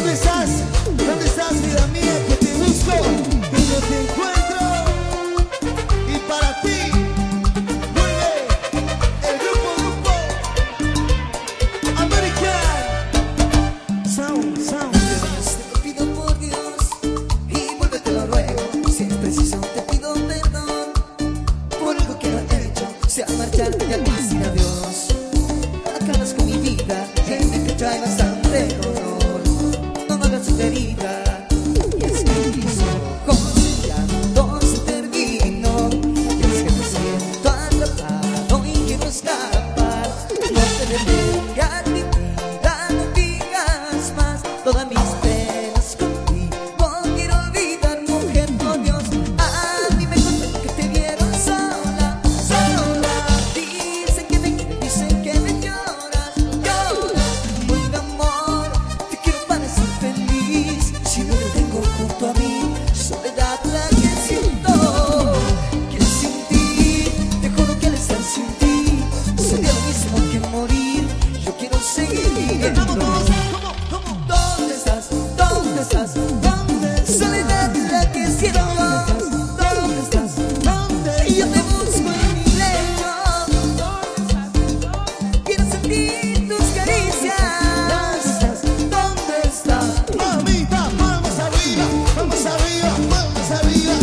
¿Dónde estás? ¿Dónde estás, vida mía? Que te busco y no te encuentro. Y para ti vuelve el grupo American Sound. Te lo pido por Dios y vuelve, te lo ruego. Si es preciso te pido perdón por algo que no he hecho, sea marcharte y al decir adiós. Acabas con mi vida, en mi pecho hay bastante dolor. No me hagas herida, y es que mis ojos ya se terminó. Y es que me siento atrapado y quiero escapar. No te detengas, mi vida, no digas más. Todas mis penas contigo quiero olvidar, mujer, por Dios. A mí me contó que te vieron sola. Dicen que me quieres, dicen que me lloras. Buen amor, te quiero para ser feliz. Si no te tengo junto a mí, soledad la que siento. Que sin ti, te juro que al estar sin ti sería lo mismo que morir. Yo quiero seguir viviendo. ¿Dónde estás? ¿Dónde estás? Soledad la que siento. ¿Dónde estás? Y yo te busco en mi lecho. Quiero sentir tus caricias. ¿Dónde estás? Mamita, vamos arriba, vamos arriba, vamos arriba.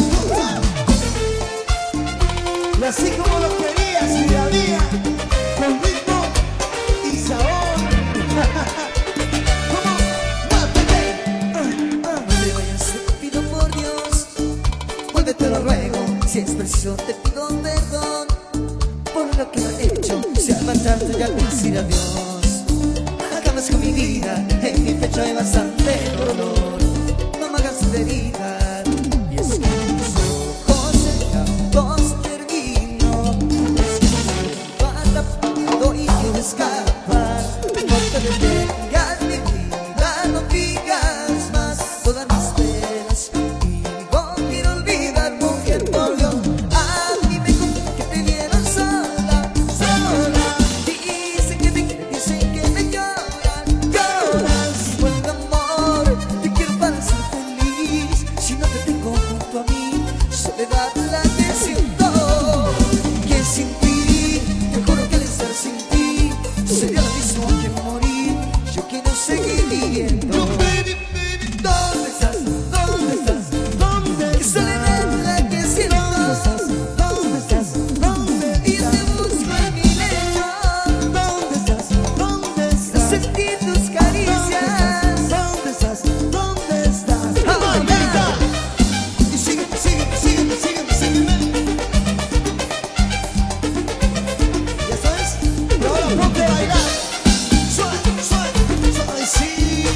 Y así como lo querías, vida mía, con ritmo y sabor. ¿Cómo? No te vayas, te pido por Dios. Vuelve, te lo ruego. Si es preciso te pido perdón por lo que no he hecho, sea marcharte y al decir adiós. Acabas con mi vida, en mi pecho hay bastante dolor. No me hagas herida, y es que mis ojos ya se terminó. Es que me siento atrapado y quiero escapar. No te detengas, mi vida, no digas más. Todas mis penas contigo quiero olvidar, mujer, por Dios. A mí me contó que te vieron sola. Dicen que me quieren, dicen que me lloran. Buen amor, te quiero para ser feliz. Si no te tengo junto a mí, soledad la que siento. Que sin ti, te juro que al estar sin ti sería lo mismo que morir. Yo quiero seguir viviendo. ¿Dónde estás? ¿Dónde estás? ¿Dónde Soledad la que siento. ¿Dónde estás? ¿Dónde Y yo te busco en mi lecho. ¿Dónde estás? ¿Dónde estás? Sentir tus caricias. ¿Dónde estás? ¿Dónde estás? Mamita. Y sígueme. ¿Ya sabes? Y ahora ponte a bailar. Suavecito.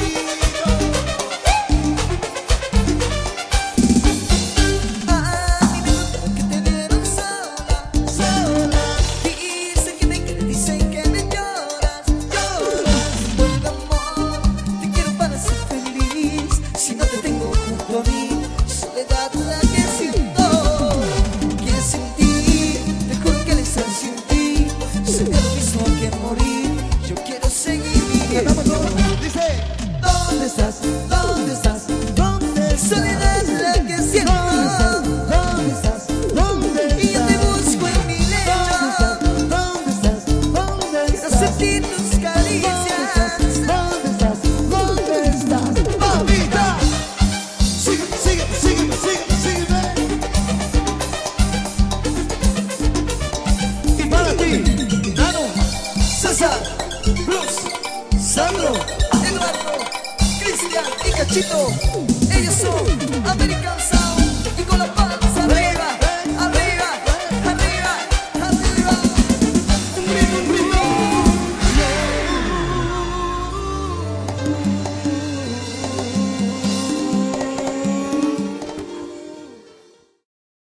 A mí me contaron que te vieron sola. Dicen que me quieres, dicen que me lloras. Buen amor, te quiero para ser feliz. Si no te tengo junto a mí, soledad la que siento. Que sin ti, te juro que al estar sin ti sería lo mismo que morir. Yo quiero seguir Cantamos viviendo. todos. Dice. ¿Dónde estás? ¿Dónde estás? ¿Dónde estás? Soledad la que siento. ¿Dónde estás? ¿Dónde estás? Y yo te busco en mi lecho. ¿Dónde estás? ¿Dónde Quiero estás? sentir tus caricias. ¿Dónde estás? ¿Dónde estás? Mamita. Sígueme. Y para ti, Nano, César, Bruce, Sandro. Eduardo, Cristian y Cachito.